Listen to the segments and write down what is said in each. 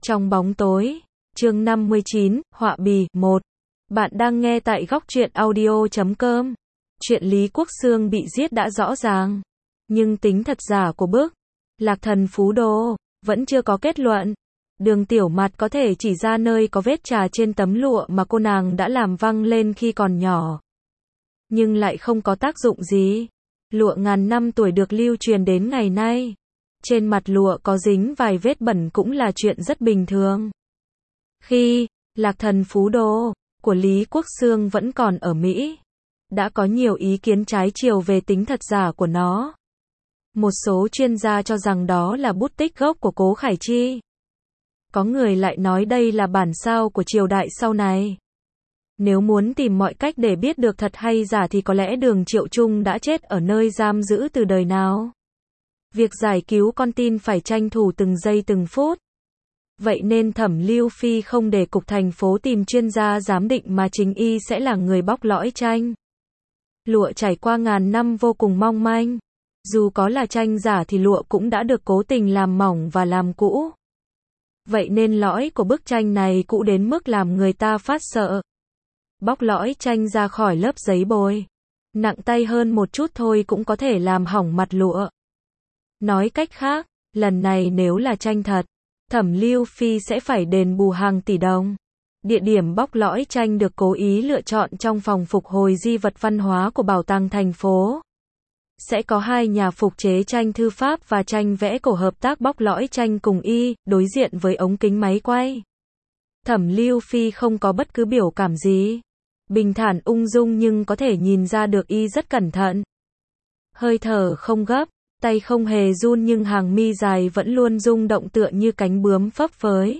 Trong bóng tối, chương 59, Họa bì, 1. Bạn đang nghe tại góc truyện audio.com. Chuyện Lý Quốc Xương bị giết đã rõ ràng. Nhưng tính thật giả của bức Lạc Thần Phú Đô vẫn chưa có kết luận. Đường Tiểu Mặt có thể chỉ ra nơi có vết trà trên tấm lụa mà cô nàng đã làm văng lên khi còn nhỏ. Nhưng lại không có tác dụng gì. Lụa ngàn năm tuổi được lưu truyền đến ngày nay. Trên mặt lụa có dính vài vết bẩn cũng là chuyện rất bình thường. Khi Lạc Thần Phú Đô của Lý Quốc Xương vẫn còn ở Mỹ, đã có nhiều ý kiến trái chiều về tính thật giả của nó. Một số chuyên gia cho rằng đó là bút tích gốc của Cố Khải Chi. Có người lại nói đây là bản sao của triều đại sau này. Nếu muốn tìm mọi cách để biết được thật hay giả thì có lẽ Đường Triệu Trung đã chết ở nơi giam giữ từ đời nào. Việc giải cứu con tin phải tranh thủ từng giây từng phút. Vậy nên Thẩm Lưu Phi không để cục thành phố tìm chuyên gia giám định mà chính y sẽ là người bóc lõi tranh. Lụa trải qua ngàn năm vô cùng mong manh. Dù có là tranh giả thì lụa cũng đã được cố tình làm mỏng và làm cũ. Vậy nên lõi của bức tranh này cũ đến mức làm người ta phát sợ. Bóc lõi tranh ra khỏi lớp giấy bồi, nặng tay hơn một chút thôi cũng có thể làm hỏng mặt lụa. Nói cách khác, lần này nếu là tranh thật, Thẩm Lưu Phi sẽ phải đền bù hàng tỷ đồng. Địa điểm bóc lõi tranh được cố ý lựa chọn trong phòng phục hồi di vật văn hóa của Bảo tàng thành phố. Sẽ có hai nhà phục chế tranh thư pháp và tranh vẽ cổ hợp tác bóc lõi tranh cùng y, đối diện với ống kính máy quay. Thẩm Lưu Phi không có bất cứ biểu cảm gì. Bình thản ung dung nhưng có thể nhìn ra được y rất cẩn thận. Hơi thở không gấp, tay không hề run nhưng hàng mi dài vẫn luôn rung động tựa như cánh bướm phấp phới.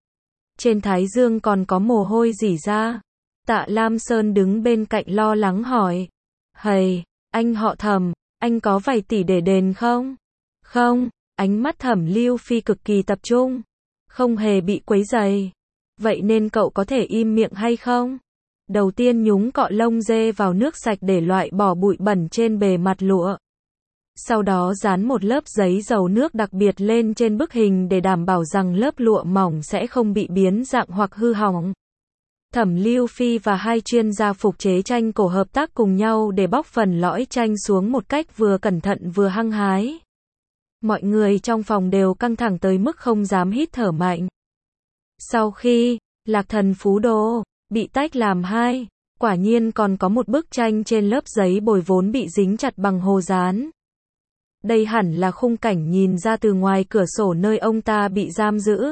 Trên thái dương còn có mồ hôi rỉ ra. Tạ Lam Sơn đứng bên cạnh lo lắng hỏi. Hầy, anh họ Thẩm, anh có vài tỷ để đền không? Không, ánh mắt Thẩm Lưu Phi cực kỳ tập trung. Không hề bị quấy rầy. Vậy nên cậu có thể im miệng hay không? Đầu tiên nhúng cọ lông dê vào nước sạch để loại bỏ bụi bẩn trên bề mặt lụa. Sau đó dán một lớp giấy dầu nước đặc biệt lên trên bức hình để đảm bảo rằng lớp lụa mỏng sẽ không bị biến dạng hoặc hư hỏng. Thẩm Lưu Phi và hai chuyên gia phục chế tranh cổ hợp tác cùng nhau để bóc phần lõi tranh xuống một cách vừa cẩn thận vừa hăng hái. Mọi người trong phòng đều căng thẳng tới mức không dám hít thở mạnh. Sau khi Lạc Thần Phú Đô bị tách làm hai, quả nhiên còn có một bức tranh trên lớp giấy bồi vốn bị dính chặt bằng hồ dán. Đây hẳn là khung cảnh nhìn ra từ ngoài cửa sổ nơi ông ta bị giam giữ.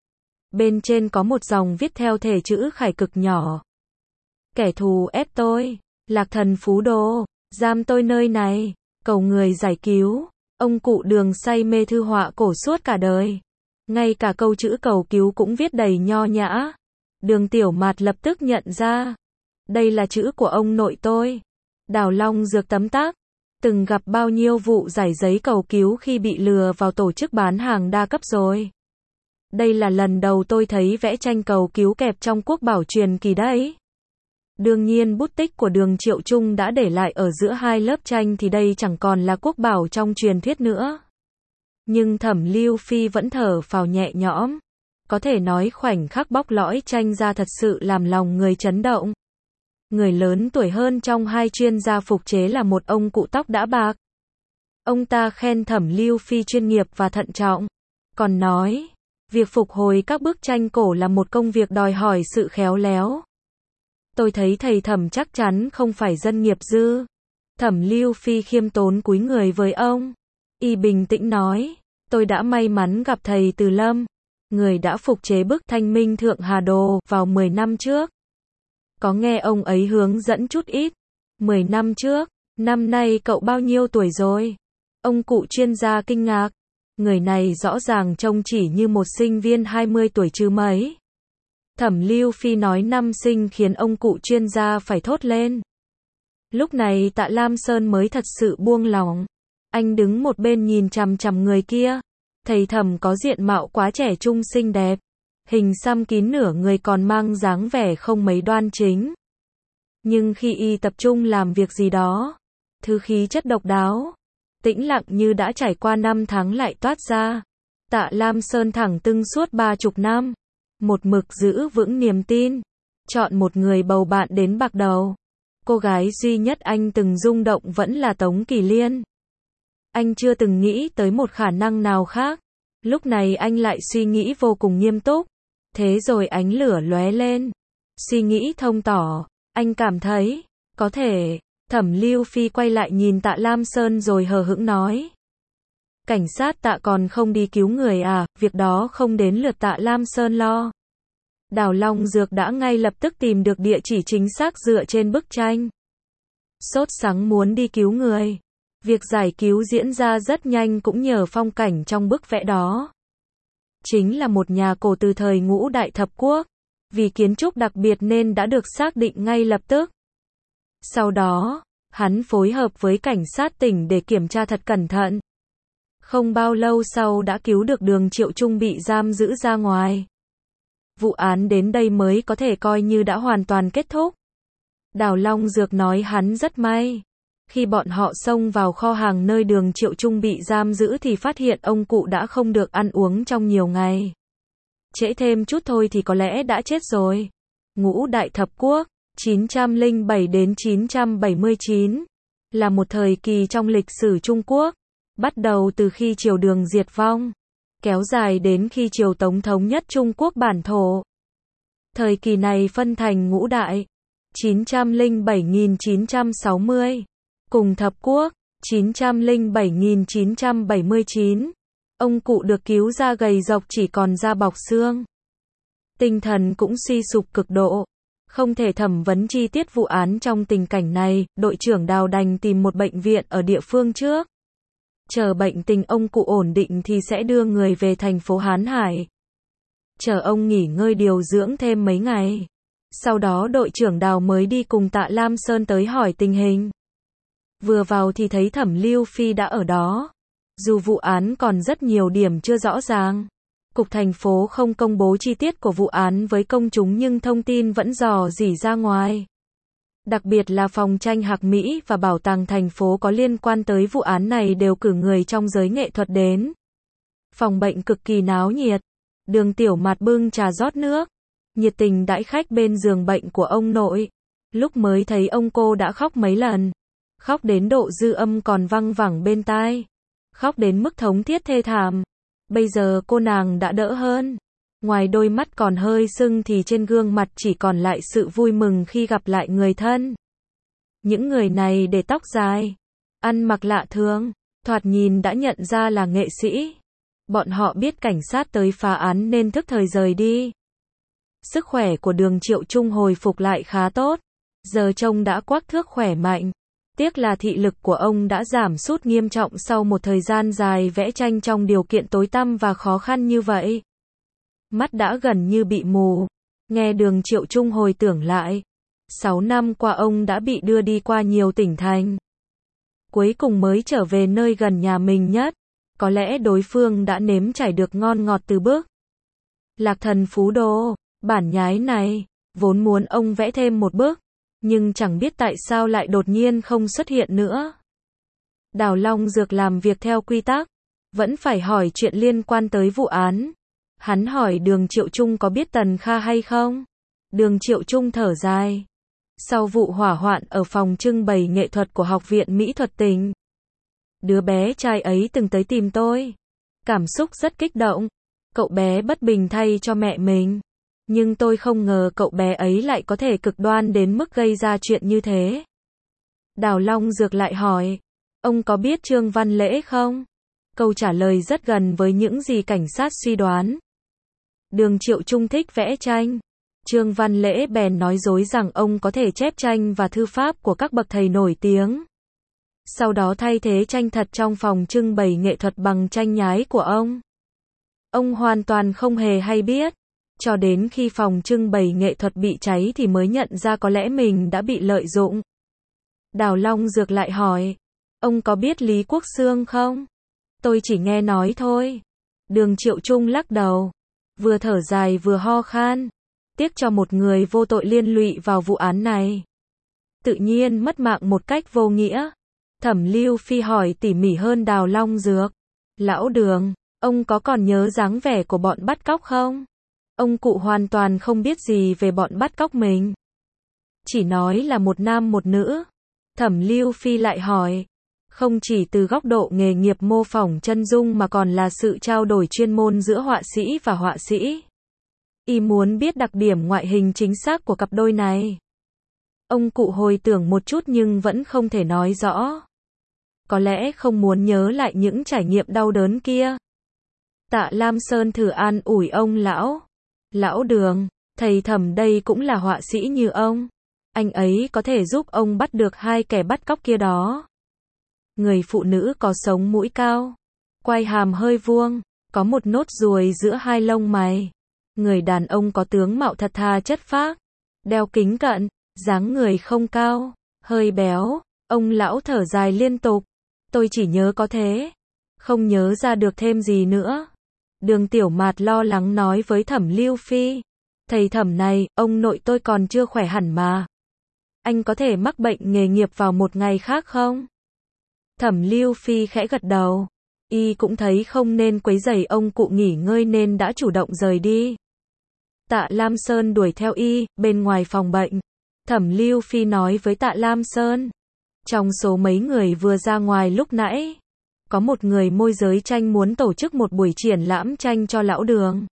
Bên trên có một dòng viết theo thể chữ khải cực nhỏ. Kẻ thù ép tôi, Lạc Thần Phú Đô, giam tôi nơi này, cầu người giải cứu. Ông cụ Đường say mê thư họa cổ suốt cả đời. Ngay cả câu chữ cầu cứu cũng viết đầy nho nhã. Đường Tiểu Mạt lập tức nhận ra. Đây là chữ của ông nội tôi. Đào Long Dược tấm tắc. Từng gặp bao nhiêu vụ giải giấy cầu cứu khi bị lừa vào tổ chức bán hàng đa cấp rồi. Đây là lần đầu tôi thấy vẽ tranh cầu cứu kẹp trong quốc bảo truyền kỳ đấy. Đương nhiên bút tích của Đường Triệu Trung đã để lại ở giữa hai lớp tranh thì đây chẳng còn là quốc bảo trong truyền thuyết nữa. Nhưng Thẩm Lưu Phi vẫn thở phào nhẹ nhõm. Có thể nói khoảnh khắc bóc lõi tranh ra thật sự làm lòng người chấn động. Người lớn tuổi hơn trong hai chuyên gia phục chế là một ông cụ tóc đã bạc. Ông ta khen Thẩm Lưu Phi chuyên nghiệp và thận trọng. Còn nói, việc phục hồi các bức tranh cổ là một công việc đòi hỏi sự khéo léo. Tôi thấy thầy Thẩm chắc chắn không phải dân nghiệp dư. Thẩm Lưu Phi khiêm tốn cúi người với ông. Y bình tĩnh nói, tôi đã may mắn gặp thầy Từ Lâm, người đã phục chế bức Thanh Minh Thượng Hà Đồ vào 10 năm trước. Có nghe ông ấy hướng dẫn chút ít. 10 năm trước, năm nay cậu bao nhiêu tuổi rồi? Ông cụ chuyên gia kinh ngạc. Người này rõ ràng trông chỉ như một sinh viên 20 tuổi chứ mấy. Thẩm Lưu Phi nói năm sinh khiến ông cụ chuyên gia phải thốt lên. Lúc này Tạ Lam Sơn mới thật sự buông lòng. Anh đứng một bên nhìn chằm chằm người kia. Thầy Thẩm có diện mạo quá trẻ trung xinh đẹp. Hình xăm kín nửa người còn mang dáng vẻ không mấy đoan chính. Nhưng khi y tập trung làm việc gì đó, thứ khí chất độc đáo, tĩnh lặng như đã trải qua năm tháng lại toát ra. Tạ Lam Sơn thẳng tưng suốt 30 năm. Một mực giữ vững niềm tin. Chọn một người bầu bạn đến bạc đầu. Cô gái duy nhất anh từng rung động vẫn là Tống Kỳ Liên. Anh chưa từng nghĩ tới một khả năng nào khác. Lúc này anh lại suy nghĩ vô cùng nghiêm túc. Thế rồi ánh lửa lóe lên. Suy nghĩ thông tỏ. Anh cảm thấy, có thể. Thẩm Lưu Phi quay lại nhìn Tạ Lam Sơn rồi hờ hững nói. Cảnh sát Tạ còn không đi cứu người à, việc đó không đến lượt Tạ Lam Sơn lo. Đào Long Dược đã ngay lập tức tìm được địa chỉ chính xác dựa trên bức tranh. Sốt sắng muốn đi cứu người. Việc giải cứu diễn ra rất nhanh cũng nhờ phong cảnh trong bức vẽ đó. Chính là một nhà cổ từ thời Ngũ Đại Thập Quốc. Vì kiến trúc đặc biệt nên đã được xác định ngay lập tức. Sau đó, hắn phối hợp với cảnh sát tỉnh để kiểm tra thật cẩn thận. Không bao lâu sau đã cứu được Đường Triệu Trung bị giam giữ ra ngoài. Vụ án đến đây mới có thể coi như đã hoàn toàn kết thúc. Đào Long Dược nói hắn rất may. Khi bọn họ xông vào kho hàng nơi Đường Triệu Trung bị giam giữ thì phát hiện ông cụ đã không được ăn uống trong nhiều ngày. Trễ thêm chút thôi thì có lẽ đã chết rồi. Ngũ Đại Thập Quốc, 907 đến 979, là một thời kỳ trong lịch sử Trung Quốc, bắt đầu từ khi triều Đường diệt vong, kéo dài đến khi triều Tống thống nhất Trung Quốc bản thổ. Thời kỳ này phân thành ngũ đại, 907.960, cùng thập quốc, 907.979. Ông cụ được cứu ra gầy rộc chỉ còn da bọc xương. Tinh thần cũng suy sụp cực độ. Không thể thẩm vấn chi tiết vụ án trong tình cảnh này, đội trưởng Đào đành tìm một bệnh viện ở địa phương trước. Chờ bệnh tình ông cụ ổn định thì sẽ đưa người về thành phố Hán Hải. Chờ ông nghỉ ngơi điều dưỡng thêm mấy ngày. Sau đó đội trưởng Đào mới đi cùng Tạ Lam Sơn tới hỏi tình hình. Vừa vào thì thấy Thẩm Lưu Phi đã ở đó. Dù vụ án còn rất nhiều điểm chưa rõ ràng. Cục thành phố không công bố chi tiết của vụ án với công chúng nhưng thông tin vẫn rò rỉ ra ngoài. Đặc biệt là phòng tranh Hạc Mỹ và bảo tàng thành phố có liên quan tới vụ án này đều cử người trong giới nghệ thuật đến. Phòng bệnh cực kỳ náo nhiệt. Đường Tiểu Mạt bưng trà rót nước, nhiệt tình đãi khách bên giường bệnh của ông nội. Lúc mới thấy ông cô đã khóc mấy lần. Khóc đến độ dư âm còn văng vẳng bên tai. Khóc đến mức thống thiết thê thảm. Bây giờ cô nàng đã đỡ hơn. Ngoài đôi mắt còn hơi sưng thì trên gương mặt chỉ còn lại sự vui mừng khi gặp lại người thân. Những người này để tóc dài, ăn mặc lạ thường, thoạt nhìn đã nhận ra là nghệ sĩ. Bọn họ biết cảnh sát tới phá án nên thức thời rời đi. Sức khỏe của Đường Triệu Trung hồi phục lại khá tốt. Giờ trông đã quắc thước khỏe mạnh. Tiếc là thị lực của ông đã giảm sút nghiêm trọng sau một thời gian dài vẽ tranh trong điều kiện tối tăm và khó khăn như vậy. Mắt đã gần như bị mù. Nghe Đường Triệu Trung hồi tưởng lại. 6 năm qua ông đã bị đưa đi qua nhiều tỉnh thành. Cuối cùng mới trở về nơi gần nhà mình nhất. Có lẽ đối phương đã nếm trải được ngon ngọt từ bước. Lạc Thần Phú Đô, bản nhái này, vốn muốn ông vẽ thêm một bức. Nhưng chẳng biết tại sao lại đột nhiên không xuất hiện nữa. Đào Long Dược làm việc theo quy tắc. Vẫn phải hỏi chuyện liên quan tới vụ án. Hắn hỏi Đường Triệu Trung có biết Tần Kha hay không? Đường Triệu Trung thở dài. Sau vụ hỏa hoạn ở phòng trưng bày nghệ thuật của Học viện Mỹ thuật tỉnh. Đứa bé trai ấy từng tới tìm tôi. Cảm xúc rất kích động. Cậu bé bất bình thay cho mẹ mình. Nhưng tôi không ngờ cậu bé ấy lại có thể cực đoan đến mức gây ra chuyện như thế. Đào Long Dược lại hỏi. Ông có biết Trương Văn Lễ không? Câu trả lời rất gần với những gì cảnh sát suy đoán. Đường Triệu Trung thích vẽ tranh. Trương Văn Lễ bèn nói dối rằng ông có thể chép tranh và thư pháp của các bậc thầy nổi tiếng. Sau đó thay thế tranh thật trong phòng trưng bày nghệ thuật bằng tranh nhái của ông. Ông hoàn toàn không hề hay biết. Cho đến khi phòng trưng bày nghệ thuật bị cháy thì mới nhận ra có lẽ mình đã bị lợi dụng. Đào Long Dược lại hỏi. Ông có biết Lý Quốc Xương không? Tôi chỉ nghe nói thôi. Đường Triệu Trung lắc đầu. Vừa thở dài vừa ho khan. Tiếc cho một người vô tội liên lụy vào vụ án này. Tự nhiên mất mạng một cách vô nghĩa. Thẩm Lưu Phi hỏi tỉ mỉ hơn Đào Long Dược. Lão Đường, Ông có còn nhớ dáng vẻ của bọn bắt cóc không? Ông cụ hoàn toàn không biết gì về bọn bắt cóc mình. Chỉ nói là một nam một nữ. Thẩm Lưu Phi lại hỏi. Không chỉ từ góc độ nghề nghiệp mô phỏng chân dung mà còn là sự trao đổi chuyên môn giữa họa sĩ và họa sĩ. Y muốn biết đặc điểm ngoại hình chính xác của cặp đôi này. Ông cụ hồi tưởng một chút nhưng vẫn không thể nói rõ. Có lẽ không muốn nhớ lại những trải nghiệm đau đớn kia. Tạ Lam Sơn thử an ủi ông lão. Lão Đường, thầy Thẩm đây cũng là họa sĩ như ông. Anh ấy có thể giúp ông bắt được hai kẻ bắt cóc kia đó. Người phụ nữ có sống mũi cao, quai hàm hơi vuông, có một nốt ruồi giữa hai lông mày. Người đàn ông có tướng mạo thật thà chất phác, đeo kính cận, dáng người không cao, hơi béo. Ông lão thở dài liên tục. Tôi chỉ nhớ có thế, không nhớ ra được thêm gì nữa. Đường Tiểu Mạt lo lắng nói với Thẩm Lưu Phi. Thầy Thẩm này, ông nội tôi còn chưa khỏe hẳn mà. Anh có thể mắc bệnh nghề nghiệp vào một ngày khác không? Thẩm Lưu Phi khẽ gật đầu. Y cũng thấy không nên quấy rầy ông cụ nghỉ ngơi nên đã chủ động rời đi. Tạ Lam Sơn đuổi theo y, bên ngoài phòng bệnh. Thẩm Lưu Phi nói với Tạ Lam Sơn. Trong số mấy người vừa ra ngoài lúc nãy, có một người môi giới tranh muốn tổ chức một buổi triển lãm tranh cho lão Đường.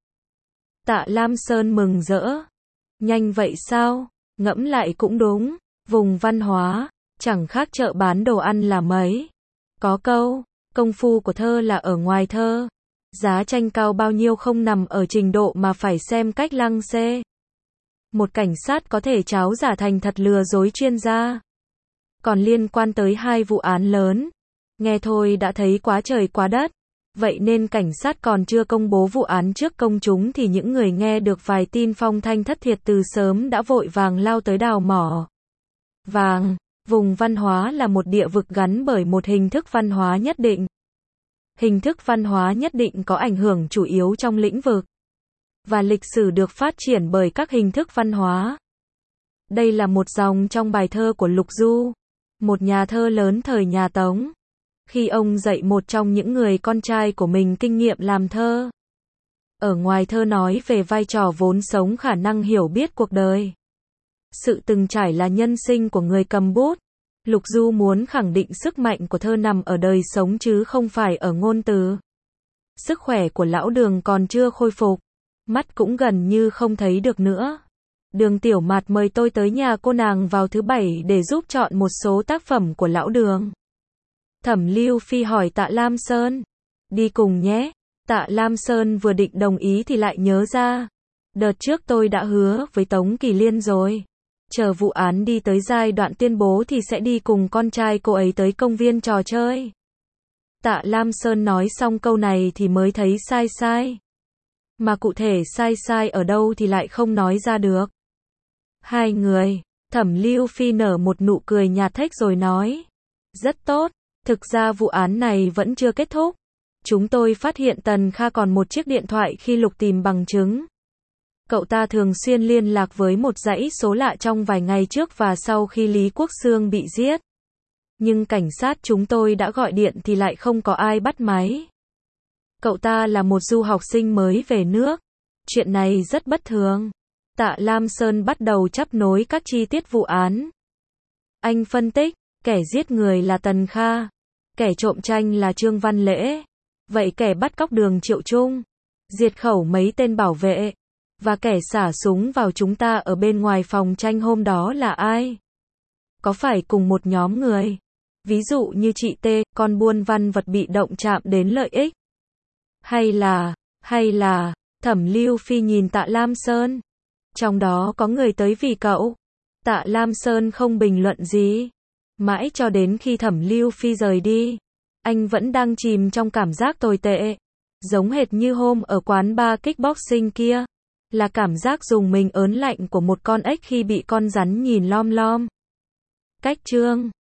Tạ Lam Sơn mừng rỡ. Nhanh vậy sao? Ngẫm lại cũng đúng. Vùng văn hóa, chẳng khác chợ bán đồ ăn là mấy. Có câu, công phu của thơ là ở ngoài thơ. Giá tranh cao bao nhiêu không nằm ở trình độ mà phải xem cách lăng xê. Một cảnh sát có thể tráo giả thành thật lừa dối chuyên gia. Còn liên quan tới hai vụ án lớn, nghe thôi đã thấy quá trời quá đất. Vậy nên cảnh sát còn chưa công bố vụ án trước công chúng thì những người nghe được vài tin phong thanh thất thiệt từ sớm đã vội vàng lao tới đào mỏ vàng. Vùng văn hóa là một địa vực gắn bởi một hình thức văn hóa nhất định. Hình thức văn hóa nhất định có ảnh hưởng chủ yếu trong lĩnh vực và lịch sử được phát triển bởi các hình thức văn hóa. Đây là một dòng trong bài thơ của Lục Du, một nhà thơ lớn thời nhà Tống. Khi ông dạy một trong những người con trai của mình kinh nghiệm làm thơ. Ở ngoài thơ nói về vai trò vốn sống khả năng hiểu biết cuộc đời. Sự từng trải là nhân sinh của người cầm bút. Lục Du muốn khẳng định sức mạnh của thơ nằm ở đời sống chứ không phải ở ngôn từ. Sức khỏe của lão Đường còn chưa khôi phục. Mắt cũng gần như không thấy được nữa. Đường Tiểu Mạt mời tôi tới nhà cô nàng vào thứ Bảy để giúp chọn một số tác phẩm của lão Đường. Thẩm Lưu Phi hỏi Tạ Lam Sơn. Đi cùng nhé. Tạ Lam Sơn vừa định đồng ý thì lại nhớ ra. Đợt trước tôi đã hứa với Tống Kỳ Liên rồi. Chờ vụ án đi tới giai đoạn tuyên bố thì sẽ đi cùng con trai cô ấy tới công viên trò chơi. Tạ Lam Sơn nói xong câu này thì mới thấy sai sai. Mà cụ thể sai sai ở đâu thì lại không nói ra được. Hai người. Thẩm Lưu Phi nở một nụ cười nhạt thách rồi nói. Rất tốt. Thực ra vụ án này vẫn chưa kết thúc. Chúng tôi phát hiện Tần Kha còn một chiếc điện thoại khi lục tìm bằng chứng. Cậu ta thường xuyên liên lạc với một dãy số lạ trong vài ngày trước và sau khi Lý Quốc Xương bị giết. Nhưng cảnh sát chúng tôi đã gọi điện thì lại không có ai bắt máy. Cậu ta là một du học sinh mới về nước. Chuyện này rất bất thường. Tạ Lam Sơn bắt đầu chắp nối các chi tiết vụ án. Anh phân tích, kẻ giết người là Tần Kha. Kẻ trộm tranh là Trương Văn Lễ. Vậy kẻ bắt cóc Đường Triệu Trung, diệt khẩu mấy tên bảo vệ, và kẻ xả súng vào chúng ta ở bên ngoài phòng tranh hôm đó là ai? Có phải cùng một nhóm người? Ví dụ như chị T, con buôn văn vật bị động chạm đến lợi ích. Hay là, Thẩm Lưu Phi nhìn Tạ Lam Sơn. Trong đó có người tới vì cậu. Tạ Lam Sơn không bình luận gì. Mãi cho đến khi Thẩm Lưu Phi rời đi. Anh vẫn đang chìm trong cảm giác tồi tệ. Giống hệt như hôm ở quán bar kickboxing kia. Là cảm giác dùng mình ớn lạnh của một con ếch khi bị con rắn nhìn lom lom. Cách chương